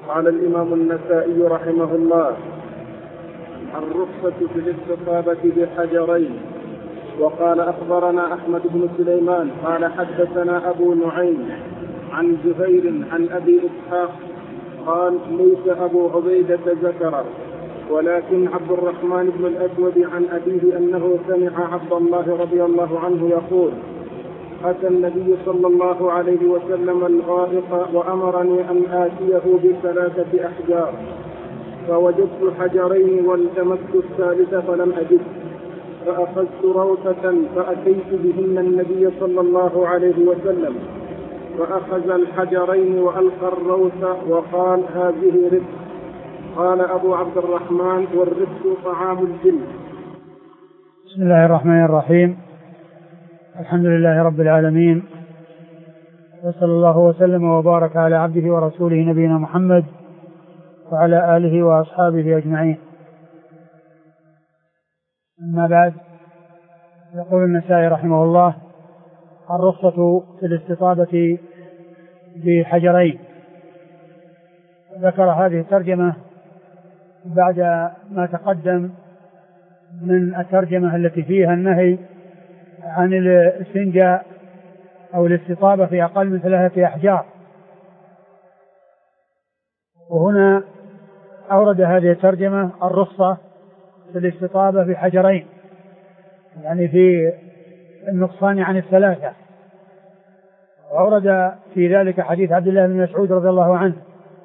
قال الإمام النسائي رحمه الله: الرخصة في الاستطابة بحجرين. وقال أخبرنا أحمد بن سليمان قال حدثنا أبو نعيم عن زهير عن أبي إسحاق قال: ليس أبو عبيدة ذكر، ولكن عبد الرحمن بن الأسود عن أبيه أنه سمع عبد الله رضي الله عنه يقول: أتى النبي صلى الله عليه وسلم الغائط وأمرني أن آتيه ب3 أحجار، فوجدت حجرين والتمست الثالث فلم أجد، فأخذت روثة فأتيت بهن النبي صلى الله عليه وسلم، فأخذ الحجرين وألقى الروث وقال: هذه رزق. قال أبو عبد الرحمن: والرزق طعام الجن. بسم الله الرحمن الرحيم. الحمد لله رب العالمين، وصلى الله وسلم وبارك على عبده ورسوله نبينا محمد وعلى آله وأصحابه أجمعين. أما بعد، يقول النسائي رحمه الله: الرخصة في الاستطابة بحجرين. ذكر هذه الترجمة بعد ما تقدم من الترجمة التي فيها النهي عن الاستنجاء أو الاستطابة في أقل من 3 أحجار. وهنا أورد هذه الترجمة الرخصة في الاستطابة بحجرين، يعني في النقصان عن 3. وأورد في ذلك حديث عبد الله بن مسعود رضي الله عنه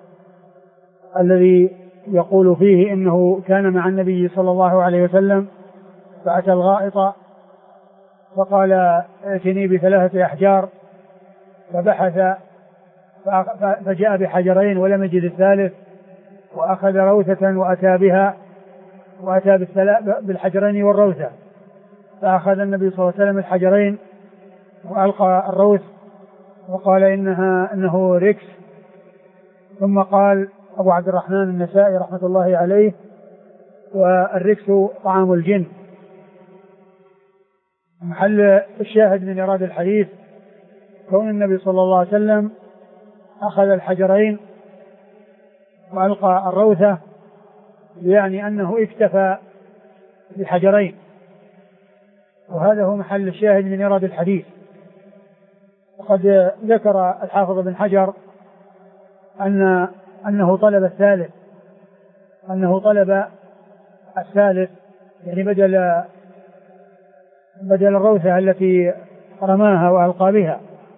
الذي يقول فيه إنه كان مع النبي صلى الله عليه وسلم فأتى الغائط فقال: ائتني ب3 أحجار، فبحث فجاء بحجرين ولم يجد الثالث، وأخذ روثة وأتى بالحجرين والروثة، فأخذ النبي صلى الله عليه وسلم الحجرين وألقى الروث وقال: إنه ركس. ثم قال أبو عبد الرحمن النسائي رحمة الله عليه: والركس طعام الجن. محل الشاهد من إرادة الحديث كون النبي صلى الله عليه وسلم أخذ الحجرين وألقى الروثة، يعني أنه اكتفى بالحجرين، وهذا هو محل الشاهد من إرادة الحديث. وقد ذكر الحافظ بن حجر أنه طلب الثالث، يعني بدل الروثة التي رماها وألقى بها.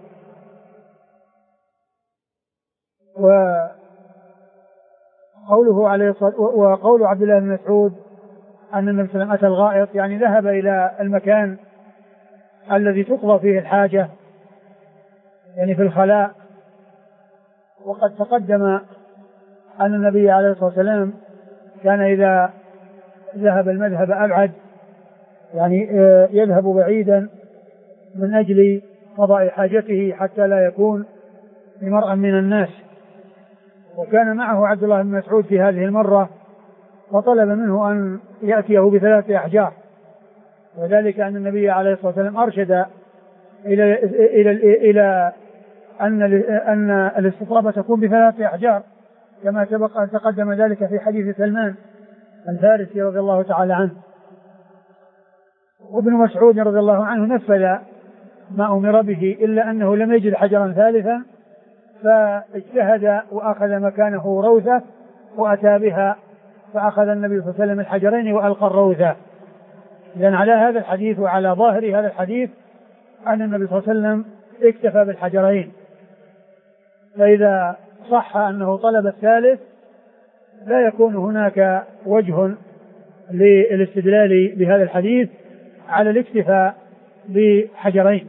وقول عبد الله بن مسعود أن النبي صلى الله عليه وسلم أتى الغائط، يعني ذهب إلى المكان الذي تقضى فيه الحاجة، يعني في الخلاء. وقد تقدم أن النبي عليه الصلاة والسلام كان إذا ذهب المذهب أبعد، يعني يذهب بعيدا من أجل قضاء حاجته حتى لا يكون بمرأ من الناس. وكان معه عبد الله بن مسعود في هذه المرة، وطلب منه أن يأتيه ب3 أحجار، وذلك أن النبي عليه الصلاة والسلام أرشد إلى أن الاستطابة تكون ب3 أحجار، كما سبق أن تقدم ذلك في حديث سلمان الفارسي رضي الله تعالى عنه. وابن مسعود رضي الله عنه نفذ ما أمر به، إلا أنه لم يجد حجرا ثالثا، فاجتهد وأخذ مكانه روثة وأتى بها، فأخذ النبي صلى الله عليه وسلم الحجرين وألقى الروثة. لأن على هذا الحديث وعلى ظاهر هذا الحديث أن النبي صلى الله عليه وسلم اكتفى بالحجرين، فإذا صح أنه طلب الثالث لا يكون هناك وجه للاستدلال بهذا الحديث على الاكتفاء بحجرين.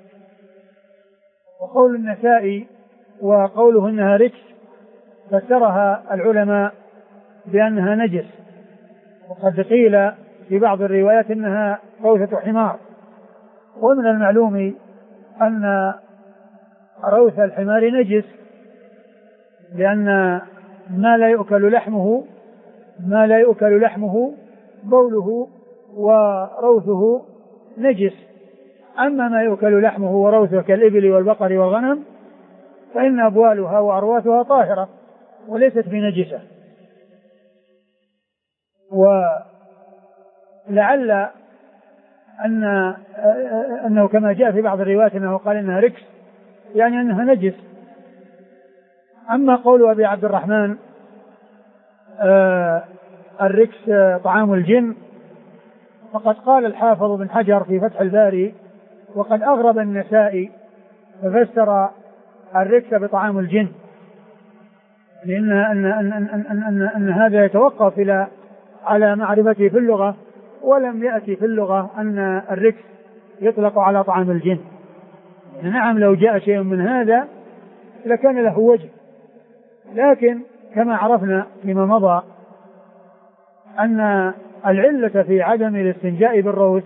وقول النسائي وقوله إنها ركس فسرها العلماء بأنها نجس، وقد قيل في بعض الروايات إنها روثة حمار. ومن المعلوم أن روث الحمار نجس، لأن ما لا يؤكل لحمه بوله وروثه نجس. أما ما يؤكل لحمه وروثه كالإبل والبقر والغنم فإن أبوالها وأرواثها طاهرة وليست بنجسة. ولعل أنه كما جاء في بعض الروايات أنه قال إنها ركس، يعني أنها نجس. أما قول أبي عبد الرحمن الركس طعام الجن، فقد قال الحافظ بن حجر في فتح الباري: وقد أغرب النسائي ففسر الركس بطعام الجن، لأن أن هذا يتوقف على معرفته في اللغة، ولم يأتي في اللغة أن الركس يطلق على طعام الجن. نعم لو جاء شيء من هذا لكان له وجه، لكن كما عرفنا فيما مضى أن العلة في عدم الاستنجاء بالروث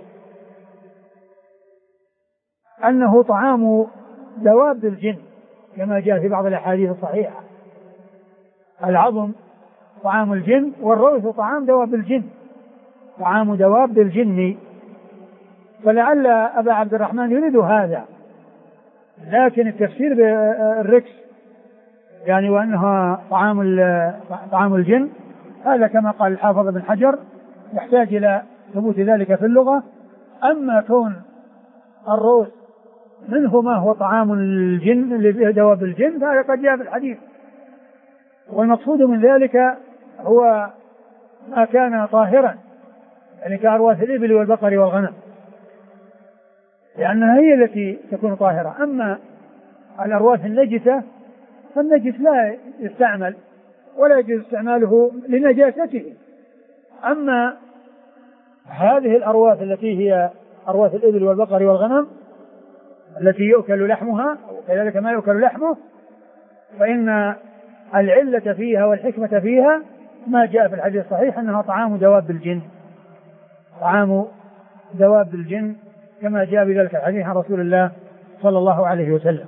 أنه طعام دواب الجن، كما جاء في بعض الأحاديث الصحيحة: العظم طعام الجن والروث طعام دواب الجن، طعام دواب الجن. فلعل أبا عبد الرحمن يريد هذا، لكن التفسير بالركس يعني وأنها طعام الجن، هذا كما قال الحافظ بن حجر يحتاج إلى ثبوت ذلك في اللغة. أما كون الروث منه ما هو طعام الجن اللي فيه دواب الجن فهذا قد جاء في الحديث، والمقصود من ذلك هو ما كان طاهرا، يعني كأرواث الإبل والبقر والغنم، لأنها هي التي تكون طاهرة. أما الأرواث النجسة فالنجس لا يستعمل ولا يجوز استعماله لنجاسته. أما هذه الأرواث التي هي أرواث الإبل والبقر والغنم التي يؤكل لحمها وكذلك ما يؤكل لحمه، فإن العلة فيها والحكمة فيها ما جاء في الحديث الصحيح أنها طعام دواب الجن، طعام دواب الجن، كما جاء بذلك الحديث عن رسول الله صلى الله عليه وسلم.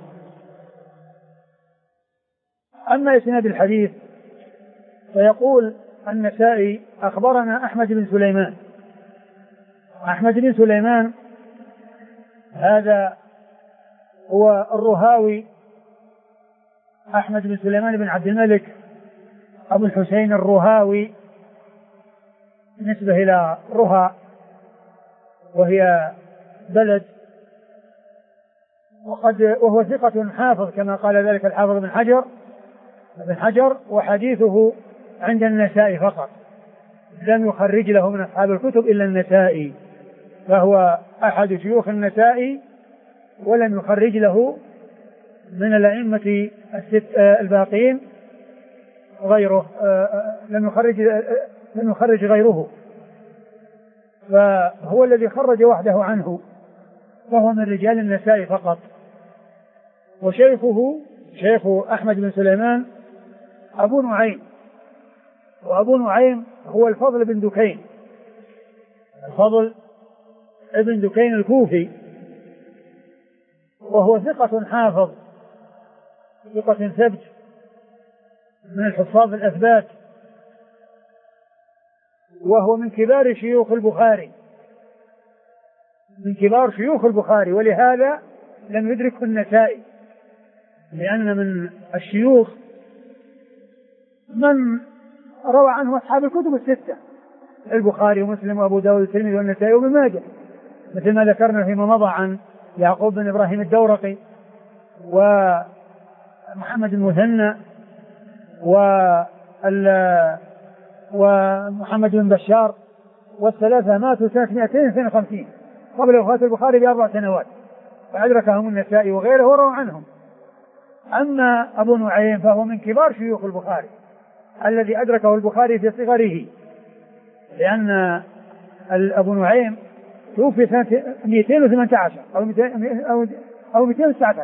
أما إسناد الحديث فيقول النسائي: أخبرنا أحمد بن سليمان. أحمد بن سليمان هذا هو الرهاوي، أحمد بن سليمان بن عبد الملك أبو الحسين الرهاوي، نسبة إلى رها وهي بلد، وهو ثقة حافظ كما قال ذلك الحافظ بن حجر، وحديثه عند النسائي فقط، لم يخرج له من أصحاب الكتب إلا النسائي، فهو أحد شيوخ النسائي ولم يخرج له من الأئمة الباقين غيره، لم يخرج غيره، فهو الذي خرج وحده عنه، فهو من رجال النسائي فقط. وشيخه شيخ أحمد بن سليمان أبو نعيم، وأبو نعيم هو الفضل بن دكين، الفضل ابن دكين الكوفي، وهو ثقة حافظ، ثقة ثبت من الحفاظ الأثبات، وهو من كبار شيوخ البخاري، من كبار شيوخ البخاري، ولهذا لم يدركه النسائي، لأن من الشيوخ من روى عنه أصحاب الكتب الستة: البخاري ومسلم وأبو داود والترمذي والنسائي وابن ماجه، مثل ما ذكرنا فيما مضى عن يعقوب بن إبراهيم الدورقي ومحمد المثنى ومحمد بن بشار، والثلاثة ماتوا سنة 252 قبل وفاة البخاري ب4 سنوات، فأدركهم النسائي وغيره وروى عنهم. أما أبو نعيم فهو من كبار شيوخ البخاري الذي أدركه البخاري في صغره، لأن أبو نعيم توفي سنة 218 أو 219،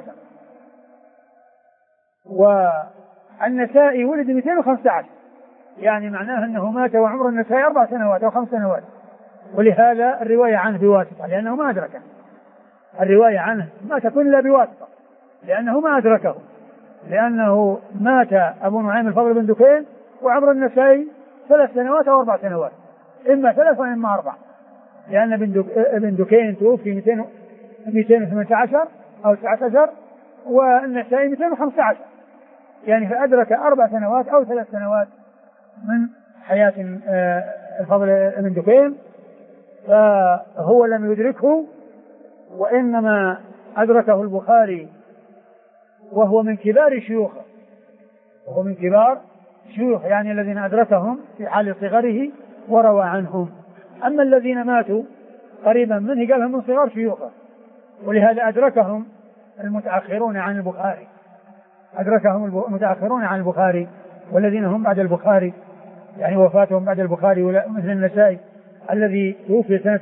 والنسائي ولد 215، يعني معناه أنه مات وعمر النسائي 4 سنوات أو 5 سنوات، ولهذا الرواية عنه بواسطة، لأنه ما أدركه، الرواية عنه ما تكون إلا بواسطة لأنه ما أدركه، لأنه مات أبو نعيم الفضل بن دكين وعمر النسائي 3 سنوات أو 4 سنوات، إما 3 وإما 4، لأن ابن دكين توفي 218 أو 19 والنسائي 215، يعني فأدرك 4 سنوات أو 3 سنوات من حياة الفضل بن دكين، فهو لم يدركه، وإنما أدركه البخاري وهو من كبار شيوخه، وهو من كبار شيوخ يعني الذين أدركهم في حال صغره وروى عنهم. أما الذين ماتوا قريبا منه قالهم من صغار شيوخه، ولهذا أدركهم المتأخرون عن البخاري، أدركهم المتأخرون عن البخاري، والذين هم بعد البخاري يعني وفاتهم بعد البخاري، مثل النسائي الذي توفي سنة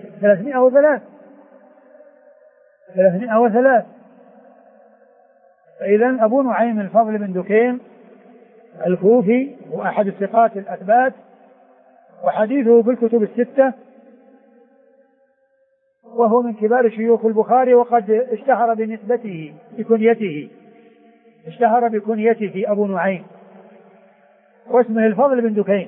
303. فإذا أبو نعيم الفضل بن دكين الكوفي وأحد الثقات الأثبات، وحديثه في الكتب الستة، وهو من كبار شيوخ البخاري، وقد اشتهر بنسبته بكنيته، اشتهر بكنيته أبو نعيم، واسمه الفضل بن دكين.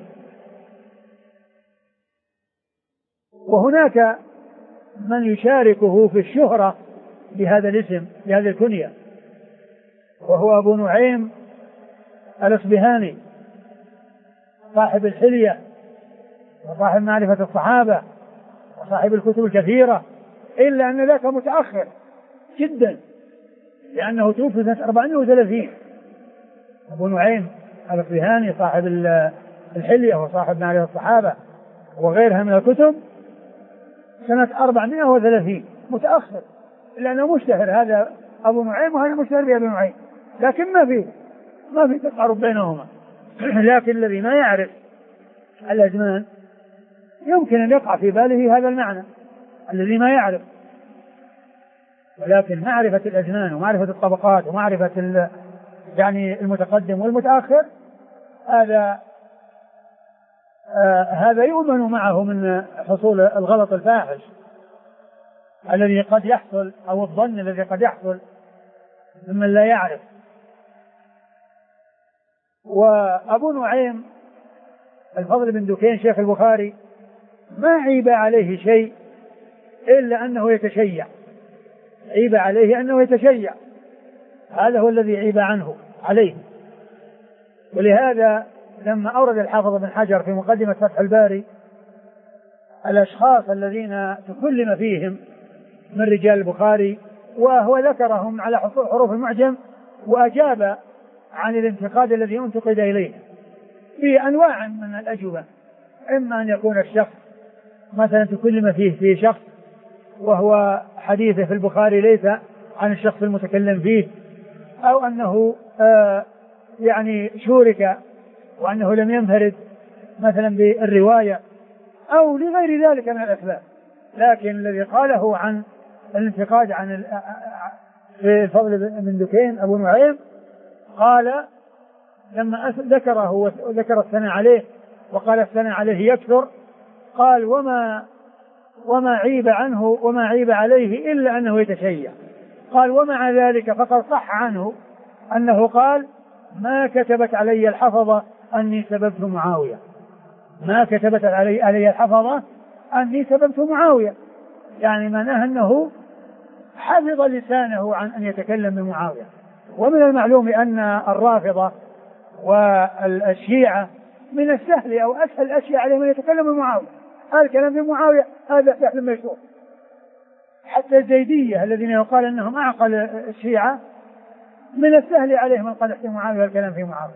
وهناك من يشاركه في الشهرة بهذا الاسم بهذه الكنية، وهو أبو نعيم الأصبهاني صاحب الحلية وصاحب معرفة الصحابة وصاحب الكتب الكثيرة، إلا أن ذاك متأخر جدا لأنه توفي سنة 430. أبو نعيم الأصبهاني صاحب الحلية وصاحب معرفة الصحابة وغيرها من الكتب سنة 430، متأخر، لأنه مشتهر هذا أبو نعيم وهذا مشتهر بأبو نعيم، لكن ما في تقارب بينهما. لكن الذي ما يعرف الأزمان يمكن أن يقع في باله هذا المعنى، الذي ما يعرف، ولكن معرفة الأزمان ومعرفة الطبقات ومعرفة يعني المتقدم والمتأخر هذا يؤمن معه من حصول الغلط الفاحش الذي قد يحصل، أو الظن الذي قد يحصل ممن لا يعرف. وأبو نعيم الفضل بن دكين شيخ البخاري ما عيب عليه شيء إلا أنه يتشيع، عيب عليه أنه يتشيع، هذا هو الذي عيب عنه عليه. ولهذا لما أورد الحافظ بن حجر في مقدمة فتح الباري الأشخاص الذين تكلم فيهم من رجال البخاري، وهو ذكرهم على حروف المعجم، وأجاب عن الانتقاد الذي انتقد إليه بأنواع من الأجوبة، إما أن يكون الشخص مثلا تكلم فيه في شخص وهو حديثه في البخاري ليس عن الشخص المتكلم فيه، أو أنه يعني شورك وأنه لم ينفرد مثلا بالرواية، أو لغير ذلك من الأسباب. لكن الذي قاله عن الانتقاد عن في الفضل بن دكين أبو نعيم، قال لما ذكره وذكر الثناء عليه وقال الثناء عليه يكثر، قال وما عيب عنه وما عيب عليه إلا أنه يتشيع. قال ومع ذلك فقد صح عنه أنه قال ما كتبت علي الحفظة أني سببت معاوية، ما كتبت علي الحفظة أني سببت معاوية، يعني معناه أنه حفظ لسانه عن أن يتكلم بمعاوية. ومن المعلوم أن الرافضة والشيعة من السهل أو أسهل الأشياء عليهم أن يتكلموا بمعاوية، هذا الكلام بمعاوية هذا سهل مشهور. حتى الزيدية الذين يقال أنهم أعقل الشيعة من السهل عليهم القدح في معاوية والكلام في معاوية،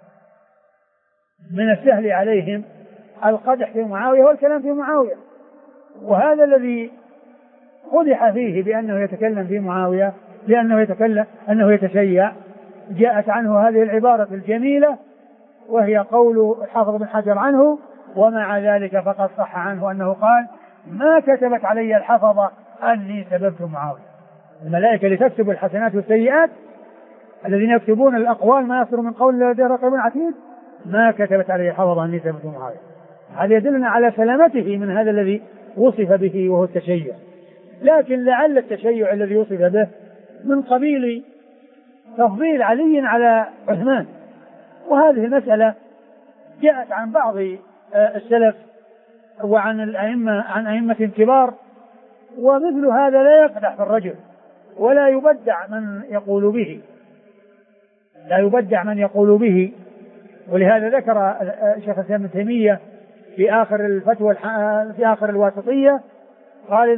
من السهل عليهم القدح في معاوية والكلام في معاوية. وهذا الذي قدح فيه بأنه يتكلم في معاوية أنه يتشيع، جاءت عنه هذه العبارة الجميلة وهي قول الحافظ بن حجر عنه ومع ذلك فقد صح عنه أنه قال ما كتبت علي الحفظة أني سببت معاوية. الملائكة لتكتب الحسنات والسيئات، الذين يكتبون الأقوال ما يصدر من قول لديه رقيب عتيد، ما كتبت علي الحفظة أني سببت معاوية. هذا يدلنا على سلامته من هذا الذي وصف به وهو التشيع. لكن لعل التشيع الذي وصف به من قبيل تفضيل علي على عثمان، وهذه المسألة جاءت عن بعض السلف وعن الأئمة عن أئمة كبار، ومثل هذا لا يقدح في الرجل ولا يبدع من يقول به، لا يبدع من يقول به. ولهذا ذكر شيخ الإسلام ابن تيمية في آخر الفتوى في آخر الواسطية قال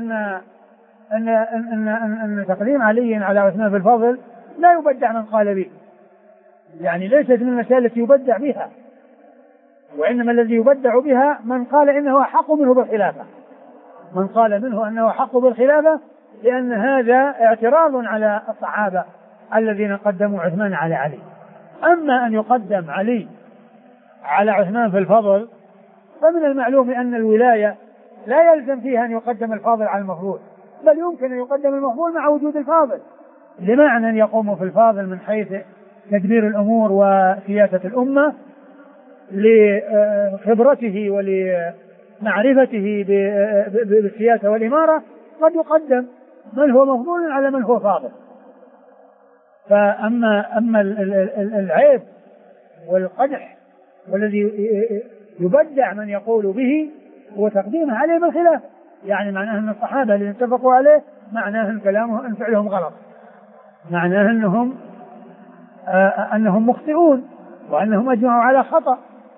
إن تقديم علي على عثمان في الفضل لا يبدع من قال به، يعني ليست من المسائل التي يبدع بها، وإنما الذي يبدع بها من قال إنه أحق منه بالخلافة، من قال منه أنه أحق بالخلافة، لأن هذا اعتراض على الصحابة الذين قدموا عثمان على علي. أما أن يقدم علي على عثمان في الفضل فمن المعلوم أن الولاية لا يلزم فيها أن يقدم الفاضل على المفضول، بل يمكن أن يقدم المفضول مع وجود الفاضل، لمعنى أن يقوم في الفاضل من حيث تدبير الأمور وسياسة الأمة لخبرته ولمعرفته بالسياسة والإمارة، قد يقدم من هو مفضول على من هو فاضل. فأما العيب والقدح والذي يبدع من يقول به هو تقديمه عليه بالخلاف، يعني معناه أن الصحابة اللي اتفقوا عليه معناه أن كلامه أن فعلهم غلط، معناه أنهم مخطئون وأنهم أجمعوا على خطأ،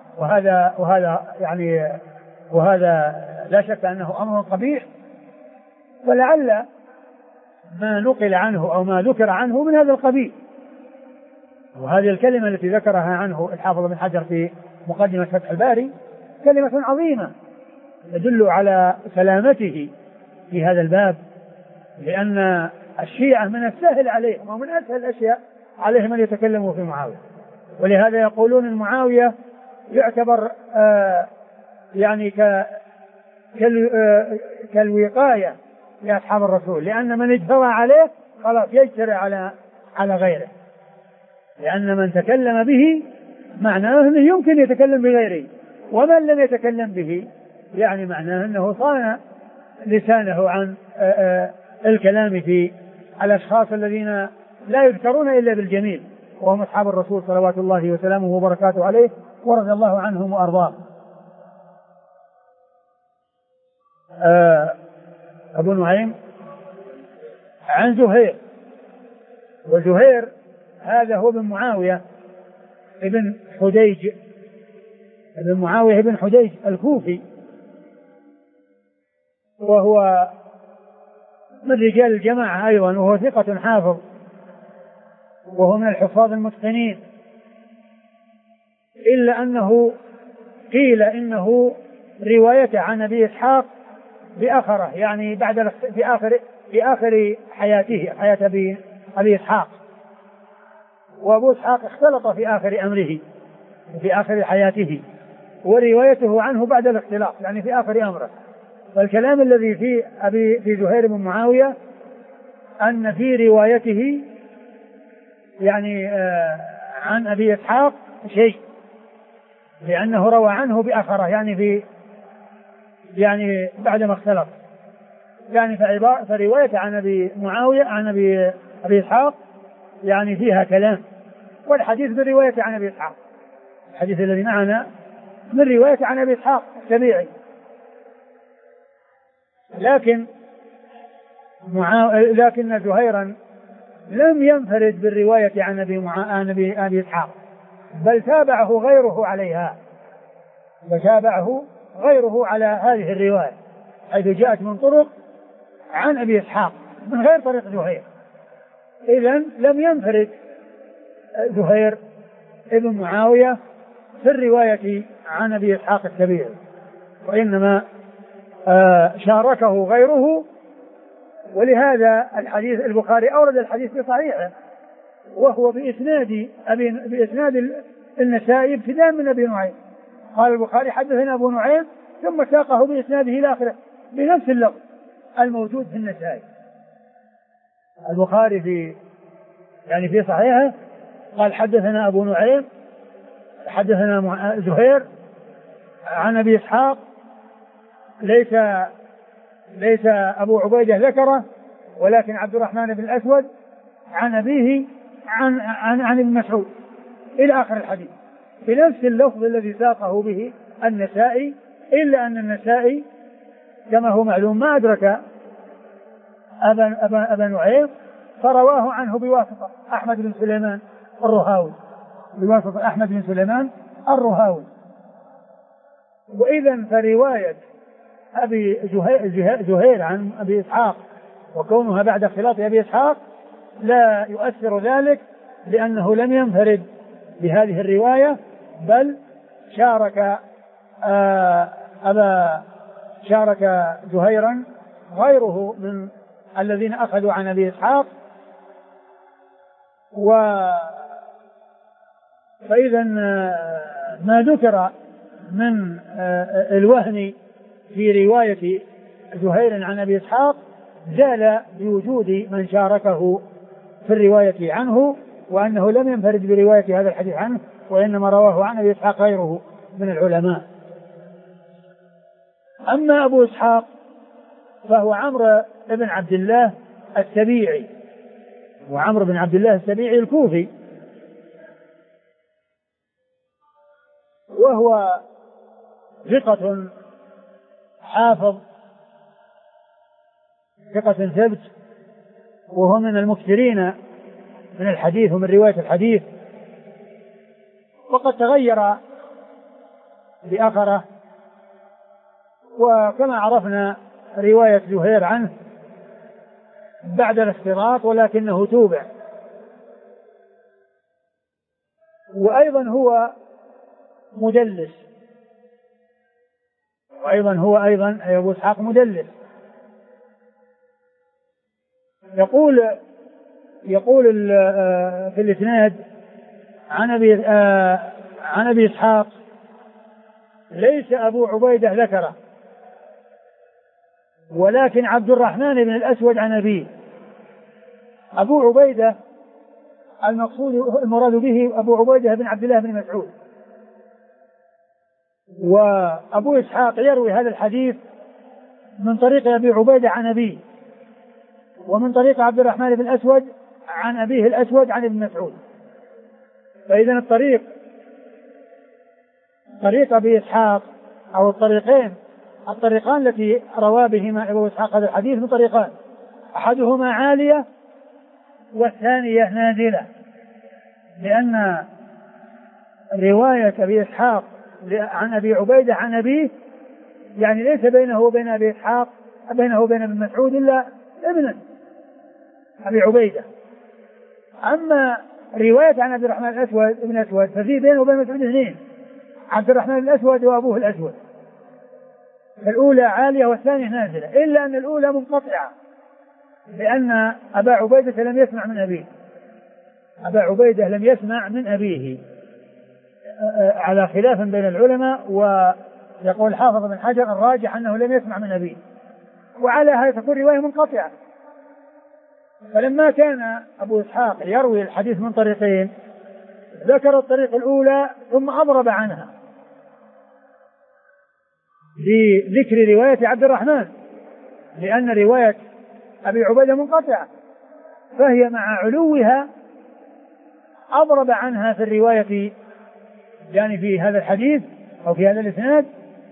وهذا لا شك أنه أمر قبيح، ولعل ما نقل عنه أو ما ذكر عنه من هذا القبيل. وهذه الكلمة التي ذكرها عنه الحافظ بن حجر في مقدمة فتح الباري كلمة عظيمة تدل على سلامته في هذا الباب، لأن الشيعة من السهل عليهم ومن أسهل الأشياء عليهم أن يتكلموا في معاوية، ولهذا يقولون أن معاوية يعتبر يعني كالوقاية لأصحاب الرسول، لأن من اجترى عليه خلاص يجترى على غيره، لأن من تكلم به معناه أنه يمكن يتكلم بغيره، ومن لم يتكلم به يعني معناه أنه صان لسانه عن الكلام في الأشخاص الذين لا يذكرون إلا بالجميل، وهم أصحاب الرسول صلوات الله وسلامه وبركاته عليه ورضي الله عنهم وأرضاهم. أبو نعيم عن زهير، وزهير هذا هو ابن معاوية ابن حديج، ابن معاوية ابن حديج الكوفي، وهو من رجال الجماعة أيضا، وهو ثقة حافظ، وهو من الحفاظ المتقنين، إلا أنه قيل إنه روايته عن أبي إسحاق بأخره، يعني بعد في آخر حياته، حياة أبي إسحاق، وأبو إسحاق اختلط في آخر أمره وفي آخر حياته، وروايته عنه بعد الاختلاط يعني في آخر أمره. والكلام الذي في زهير بن معاوية أن في روايته يعني عن أبي إسحاق شيء، لأنه روى عنه بأخره يعني بعدما اختلط، يعني فرواية عن أبي معاوية عن أبي إسحاق يعني فيها كلام، والحديث بالرواية عن أبي إسحاق، الحديث الذي معنا من رواية عن أبي إسحاق السبيعي، لكن زهيرا لم ينفرد بالرواية عن أبي إسحاق، بل تابعه غيره عليها، وتابعه غيره على هذه الرواية، حيث جاءت من طرق عن أبي إسحاق من غير طريق زهير. إذن لم ينفرد زهير ابن معاوية في الرواية عن أبي إسحاق السبيعي، وإنما شاركه غيره. ولهذا الحديث البخاري أورد الحديث في صحيحه، وهو بإسناد النسائي ابتداء من أبي نعيم، قال البخاري حدثنا أبو نعيم، ثم ساقه بإسناده إلى آخره بنفس اللفظ الموجود في النسائي. البخاري في صحيحه قال حدثنا أبو نعيم حدثنا زهير عن أبي إسحاق، ليس أبو عبيدة ذكره، ولكن عبد الرحمن بن الأسود عن أبيه عن ابن مسعود إلى آخر الحديث بنفس اللفظ الذي ساقه به النسائي، إلا أن النسائي كما هو معلوم ما أدرك أبا نعيم، فرواه عنه بواسطة أحمد بن سليمان الرهاوي بواسطة أحمد بن سليمان الرهاوي. وإذا فرواية أبي زهير عن أبي إسحاق وكونها بعد اختلاط أبي إسحاق لا يؤثر ذلك، لأنه لم ينفرد بهذه الرواية، بل شارك زهيرا غيره من الذين أخذوا عن أبي إسحاق. فإذا ما ذكر من الوهن في رواية زهير عن أبي إسحاق زال بوجود من شاركه في الرواية عنه، وأنه لم ينفرد برواية هذا الحديث عنه، وإنما رواه عن أبي إسحاق غيره من العلماء. أما أبو إسحاق فهو عمرو بن عبد الله السبيعي، وعمرو بن عبد الله السبيعي الكوفي، وهو ثقة حافظ ثقة ثبت، وهو من المكثرين من الحديث ومن رواية الحديث، وقد تغير بآخره. وكما عرفنا رواية زهير عنه بعد الاختلاط، ولكنه توبع. وأيضا هو مدلس، أيضا أبو إسحاق مدلس. يقول في الإسناد عن أبي إسحاق ليس أبو عبيدة ذكره، ولكن عبد الرحمن بن الأسود عن أبيه. أبو عبيدة المراد به أبو عبيدة بن عبد الله بن مسعود، وأبو إسحاق يروي هذا الحديث من طريق أبي عبيدة عن أبيه، ومن طريق عبد الرحمن بن الأسود عن أبيه الأسود عن ابن مسعود. فإذا طريق أبي إسحاق أو الطريقان التي روى بهما أبو إسحاق هذا الحديث من طريقان، أحدهما عالية والثانية نازلة، لأن رواية أبي إسحاق عن أبي عبيدة عن أبيه يعني ليس بينه وبين أبي إسحاق بينه وبين ابن مسعود إلا ابن أبي عبيدة. أما رواية عن عبد الرحمن بن الأسود ففي بينه وبين مسعود اثنين، عبد الرحمن الأسود وأبوه الأسود، الأولى عالية والثانية نازلة، إلا أن الأولى منقطعة، لأن أبا عبيدة لم يسمع من أبيه، أبا عبيدة لم يسمع من أبيه على خلاف بين العلماء. ويقول حافظ بن حجر الراجح أنه لم يسمع من أبيه، وعلى هذا تكون رواية منقطعة. فلما كان أبو إسحاق يروي الحديث من طريقين ذكر الطريق الأولى ثم أضرب عنها بذكر رواية عبد الرحمن، لأن رواية أبي عبيدة منقطعة، فهي مع علوها أضرب عنها في الرواية يعني في هذا الحديث أو في هذا الإسناد،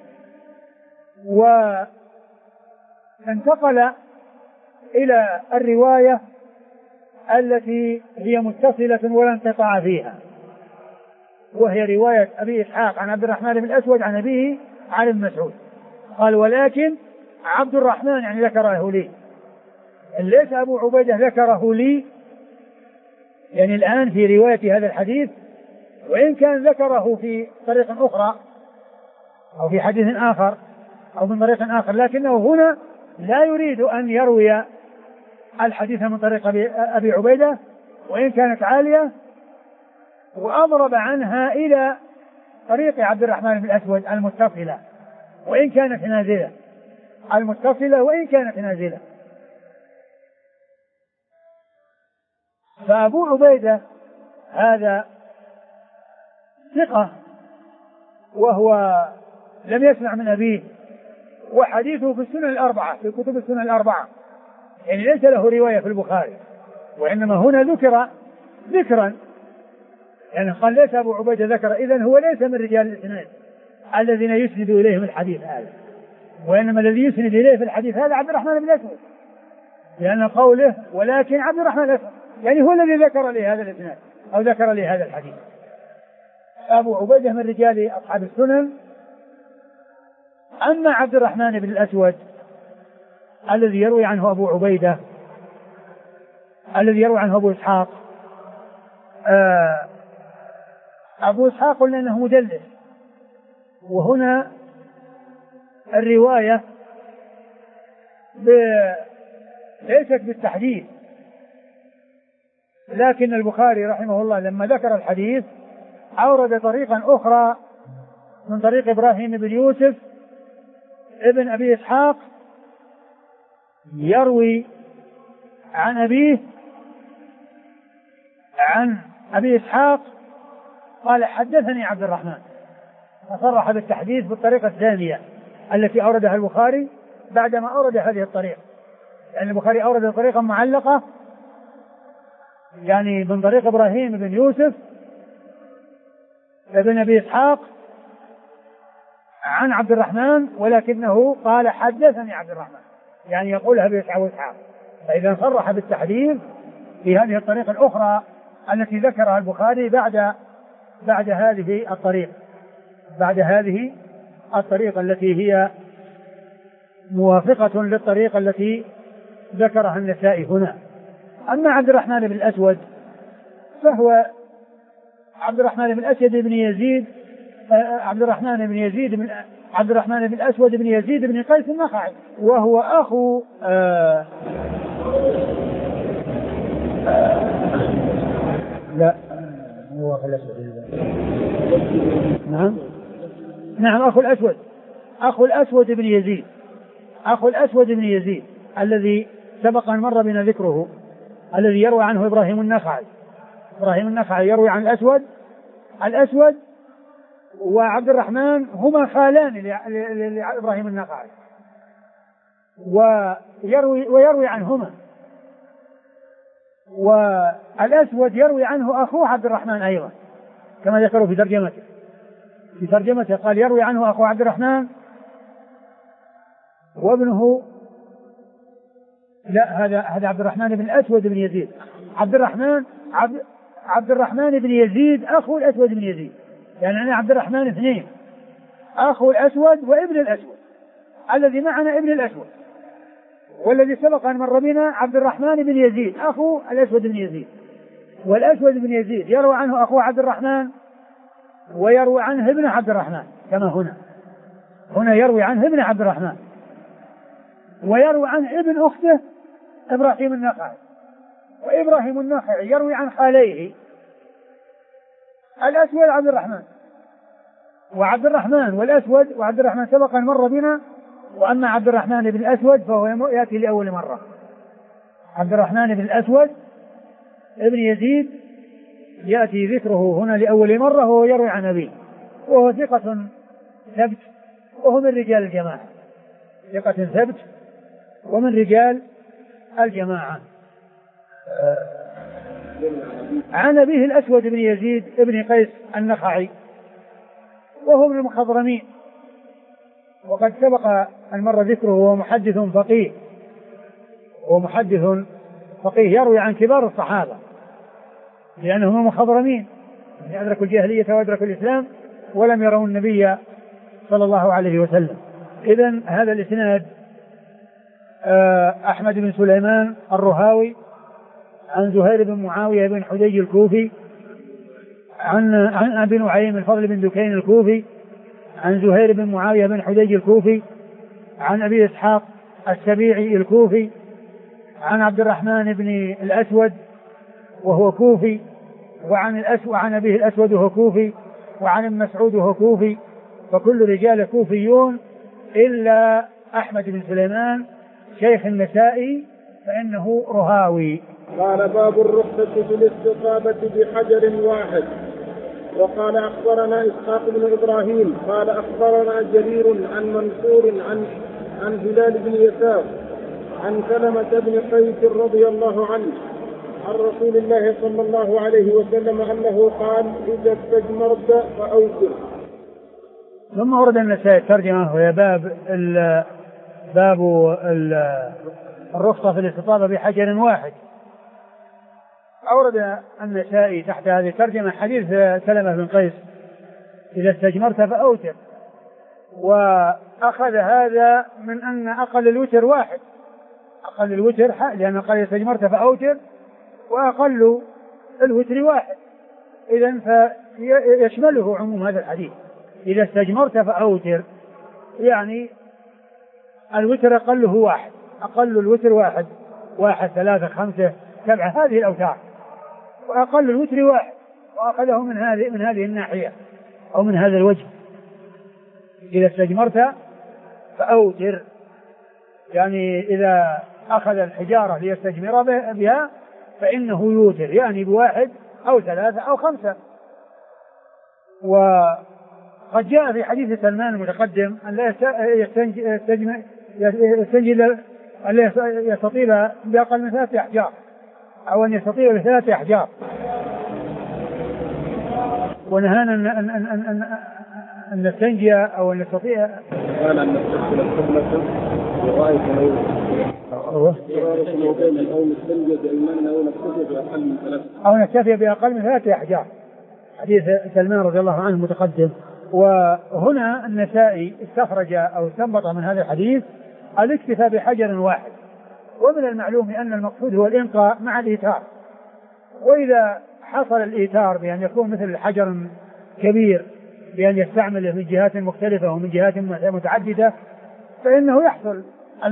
وانتقل إلى الرواية التي هي متصلة ولا انقطاع فيها، وهي رواية أبي إسحاق عن عبد الرحمن بن الأسود عن أبيه عن ابن مسعود. قال ولكن عبد الرحمن يعني ذكره لي، ليس أبو عبيدة ذكره لي، يعني الآن في رواية هذا الحديث، وإن كان ذكره في طريق أخرى أو في حديث آخر أو من طريق آخر، لكنه هنا لا يريد أن يروي الحديث من طريق أبي عبيدة وإن كانت عالية، وأضرب عنها إلى طريق عبد الرحمن بن الأسود المتصلة وإن كانت نازلة، المتصلة وإن كانت نازلة. فأبو عبيدة هذا ثقة، وهو لم يسمع من أبيه، وحديثه في السنن الأربعة، في كتب السنن الأربعة، يعني ليس له رواية في البخاري، وإنما هنا ذكر ذكرا، يعني قال ليس أبو عبيدة ذكر، إذن هو ليس من رجال الإسناد الذين يسند إليهم الحديث هذا، وإنما الذي يسند إليه في الحديث هذا عبد الرحمن بن الأسود، لأن قوله ولكن عبد الرحمن الأسود يعني هو الذي ذكر لي هذا الإسناد، أو ذكر لي هذا الحديث. أبو عبيدة من رجال أصحاب السنن. أما عبد الرحمن بن الأسود الذي يروي عنه أبو عبيدة الذي يروي عنه أبو إسحاق، أبو إسحاق قلنا أنه مدلس، وهنا الرواية ليست بالتحديث، لكن البخاري رحمه الله لما ذكر الحديث أورد طريقا أخرى من طريق إبراهيم بن يوسف ابن أبي إسحاق يروي عن أبيه عن أبي إسحاق قال حدثني عبد الرحمن، فصرح بالتحديث بالطريقة الثانية التي أوردها البخاري بعدما أورد هذه الطريقة، يعني البخاري أورد طريقة معلقة يعني من طريق إبراهيم بن يوسف ابن أبي إسحاق عن عبد الرحمن، ولكنه قال حدثني عبد الرحمن، يعني يقولها بإسحاق. فإذا صرح بالتحديث في هذه الطريقة الأخرى التي ذكرها البخاري بعد هذه الطريقة التي هي موافقة للطريقة التي ذكرها النسائي هنا. أما عبد الرحمن بن الأسود فهو عبد الرحمن بن الأسود بن يزيد عبد الرحمن بن الأسود بن يزيد بن قيس النخعي، وهو أخو لا هو أخو الأسود. نعم أخو الأسود بن يزيد الذي سبق أن مر بنا ذكره، الذي يروي عنه إبراهيم النخعي يروي عن الأسود وعبد الرحمن هما خالان لإبراهيم النخعي ويروي عنهما، والأسود يروي عنه أخوه عبد الرحمن أيضا كما ذكروا في ترجمته قال يروي عنه أخو عبد الرحمن وابنه، لا هذا عبد الرحمن بن الأسود بن يزيد، عبد الرحمن بن يزيد أخو الأسود بن يزيد، يعني أنا عبد الرحمن اثنين، أخو الأسود وابن الأسود الذي معنا ابن الأسود، والذي سبق أن مر بنا عبد الرحمن بن يزيد أخو الأسود بن يزيد، والأسود بن يزيد يروي عنه أخو عبد الرحمن ويروي عنه ابن عبد الرحمن، كما هنا يروي عنه ابن عبد الرحمن ويروي عنه ابن أخته إبراهيم النخعي، وإبراهيم النخعي يروي عن خاليه الأسود عبد الرحمن وعبد الرحمن والأسود، وعبد الرحمن سبق أن مر بنا، وأما عبد الرحمن بن الأسود فهو يأتي لأول مرة. عبد الرحمن بن الأسود ابن يزيد يأتي ذكره هنا لأول مرة، وهو يروي عن أبيه، وهو ثقة ثبت وهو من رجال الجماعة، ثقة ثبت ومن رجال الجماعة. عن أبيه الأسود بن يزيد ابن قيس النخعي وهو من المخضرمين، وقد سبق أن مر ذكره، وهو محدث فقيه يروي عن كبار الصحابة لأنهم المخضرمين أدركوا الجاهلية وأدركوا الإسلام ولم يروا النبي صلى الله عليه وسلم. إذن هذا الإسناد أحمد بن سليمان الرهاوي عن زهير بن معاوية بن حدي الكوفي عن أبي نعيم الفضل بن دكين الكوفي عن زهير بن معاوية بن حدي الكوفي عن أبي إسحاق السبيعي الكوفي عن عبد الرحمن بن الأسود وهو كوفي، وعن أبيه الأسود وهو كوفي، وعن ابن مسعود وهو كوفي، فكل رجال كوفيون إلا أحمد بن سليمان شيخ النسائي فإنه رهاوي. قال باب الرخصة في الاستطابة بحجر واحد. وقال أخبرنا إسحاق بن إبراهيم قال أخبرنا جرير عن منصور عن هلال بن يسار عن سلمة بن قيس رضي الله عنه عن رسول الله صلى الله عليه وسلم أنه قال إذا استجمرت فأوكر. ثم ورد النسائي ترجمة وهي باب الرخصة في الاستطابة بحجر واحد. أورد النسائي تحت هذه الترجمة حديث سلمة بن قيس إذا استجمرت فأوتر، وأخذ هذا من أن أقل الوتر واحد، أقل الوتر لأن قال إذا استجمرت فأوتر وأقل الوتر واحد، إذن فيشمله عموم هذا الحديث. إذا استجمرت فأوتر يعني الوتر أقله واحد، أقل الوتر واحد، 1 3 5 7 هذه الأوتار، وأقل الوتر واحد، وأخذه من هذه الناحية أو من هذا الوجه. إذا استجمرت فأوتر يعني إذا أخذ الحجارة ليستجمر بها فإنه يوتر، يعني ب1 أو 3 أو 5. وقد جاء في حديث سلمان المتقدم أن لا يستطيل بأقل من 3 أحجار، أو أن يستطيل ب3 أحجار، ونهانا أن نستنجي أو أن نستطيع أن نستقبل القبلة بغاية أو نكتفي بأقل من 3 أحجار. حديث سلمان رضي الله عنه متقدم. وهنا النسائي استخرج أو استنبط من هذا الحديث الاكتفاء بحجر واحد، ومن المعلوم أن المقصود هو الإنقاء مع الإيتار، وإذا حصل الإيتار بأن يكون مثل حجر كبير بأن يستعمله من جهات مختلفة ومن جهات متعددة فإنه يحصل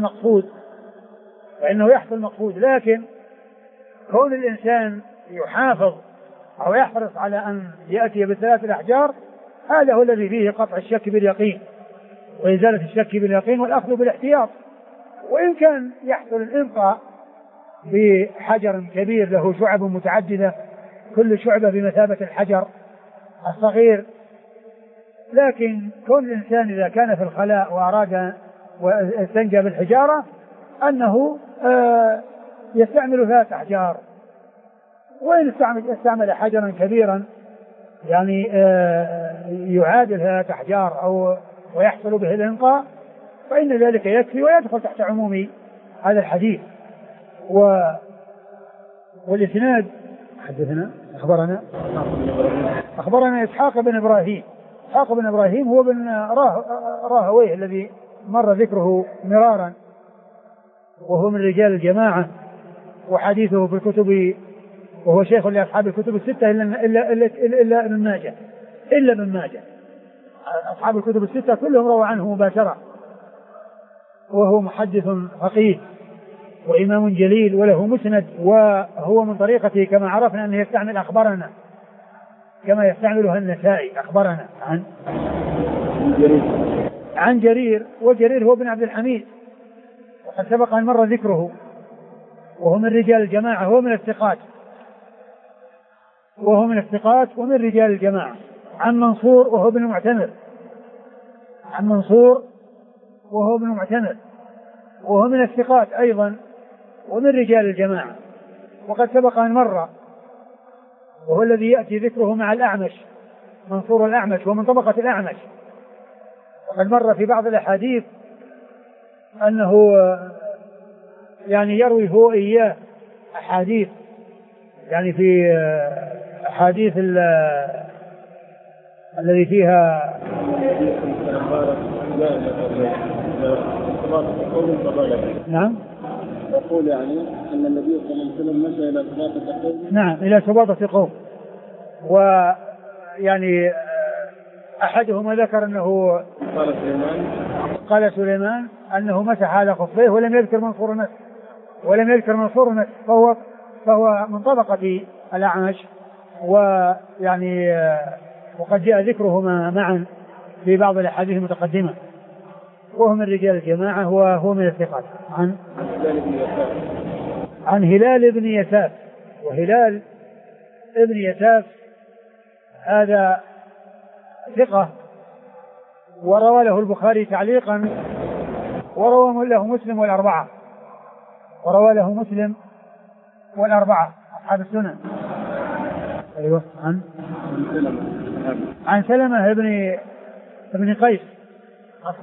المقصود، لكن كون الإنسان يحافظ أو يحرص على أن يأتي ب3 الأحجار هذا هو الذي فيه قطع الشك باليقين وإزالة الشك باليقين والأخذ بالاحتياط. وإن كان يحصل الإنقاء بحجر كبير له شعب متعددة كل شعبة بمثابة الحجر الصغير، لكن كون الإنسان إذا كان في الخلاء وأراد واستنجى بالحجارة أنه يستعمل 3 أحجار، وإن استعمل حجرا كبيرا يعني يعادل 3 أحجار أو ويحصل به الإنقاء فإن ذلك يكفي ويدخل تحت عموم هذا الحديث. والإسناد حدثنا أخبرنا إسحاق بن إبراهيم. إسحاق بن إبراهيم هو بن راهويه الذي مر ذكره مرارا، وهو من رجال الجماعة، وحديثه في الكتب وهو شيخ لأصحاب الكتب الستة إلا ابن ماجه. أصحاب الكتب الستة كلهم رووا عنه مباشرة، وهو محدث فقيه وإمام جليل وله مسند، وهو من طريقته كما عرفنا أنه يستعمل أخبرنا كما يستعملها النسائي أخبرنا عن جرير، وجرير هو بن عبد الحميد وقد سبق أن مر ذكره، وهو من رجال الجماعة، هو من الثقات ومن رجال الجماعة. عن منصور وهو ابن معتمر وهو من الثقات أيضا ومن رجال الجماعة، وقد سبق أن مر، وهو الذي يأتي ذكره مع الأعمش، منصور الأعمش ومن طبقة الأعمش. وقد مر في بعض الأحاديث أنه يعني يروي هو إياه أحاديث، يعني في أحاديث الذي فيها نعم يقول يعني أن النبي صلى الله عليه وسلم مشى إلى سباطة قوم، نعم إلى سباطة قوم، ويعني أحدهم ذكر أنه قال سليمان أنه مسح على خفيه ولم يذكر منصور نفسه فهو من طبقة الأعمش، ويعني وقد جاء ذكرهما معا في بعض الأحاديث المتقدمة، وهو من رجال الجماعة وهو من الثقات. عن هلال بن يساف، وهلال ابن يساف هذا ثقة، وروى له البخاري تعليقا، وروى له مسلم والأربعة أصحاب السنن. أيوة. عن سلمة ابن قيس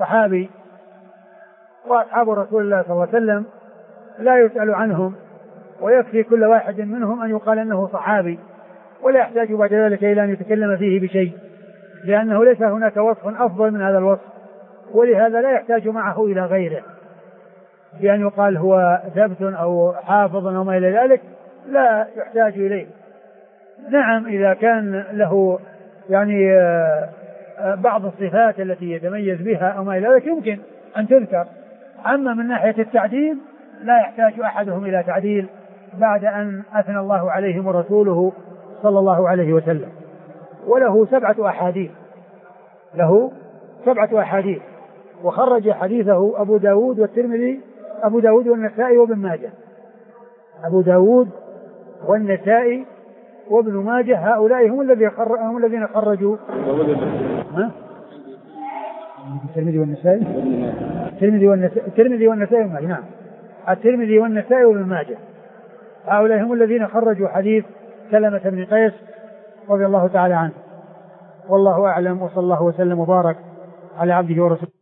الصحابي، وأصحاب رسول الله صلى الله عليه وسلم لا يسأل عنهم ويكفي كل واحد منهم أن يقال أنه صحابي، ولا يحتاج بعد ذلك إلى أن يتكلم فيه بشيء، لأنه ليس هناك وصف أفضل من هذا الوصف، ولهذا لا يحتاج معه إلى غيره بأن يقال هو ثبت أو حافظ أو ما إلى ذلك، لا يحتاج إليه. نعم إذا كان له يعني بعض الصفات التي يتميز بها أو ما إلى ذلك يمكن أن تذكر، أما من ناحية التعديل لا يحتاج أحدهم إلى تعديل بعد أن أثنى الله عليهم ورسوله صلى الله عليه وسلم. وله 7 أحاديث، له 7 أحاديث، وخرج حديثه أبو داود والترمذي، أبو داود والنسائي وابن ماجه، أبو داود والنسائي وابن ماجه، هؤلاء هم الذين خرجوا الترمذي والنسائي، الترمذي والنسائي وابن ماجه، نعم الترمذي والنسائي وابن ماجه، هؤلاء هم الذين خرجوا حديث سلمة بن قيس رضي الله تعالى عنه. والله أعلم، وصلى الله وسلم وبارك على عبده ورسوله.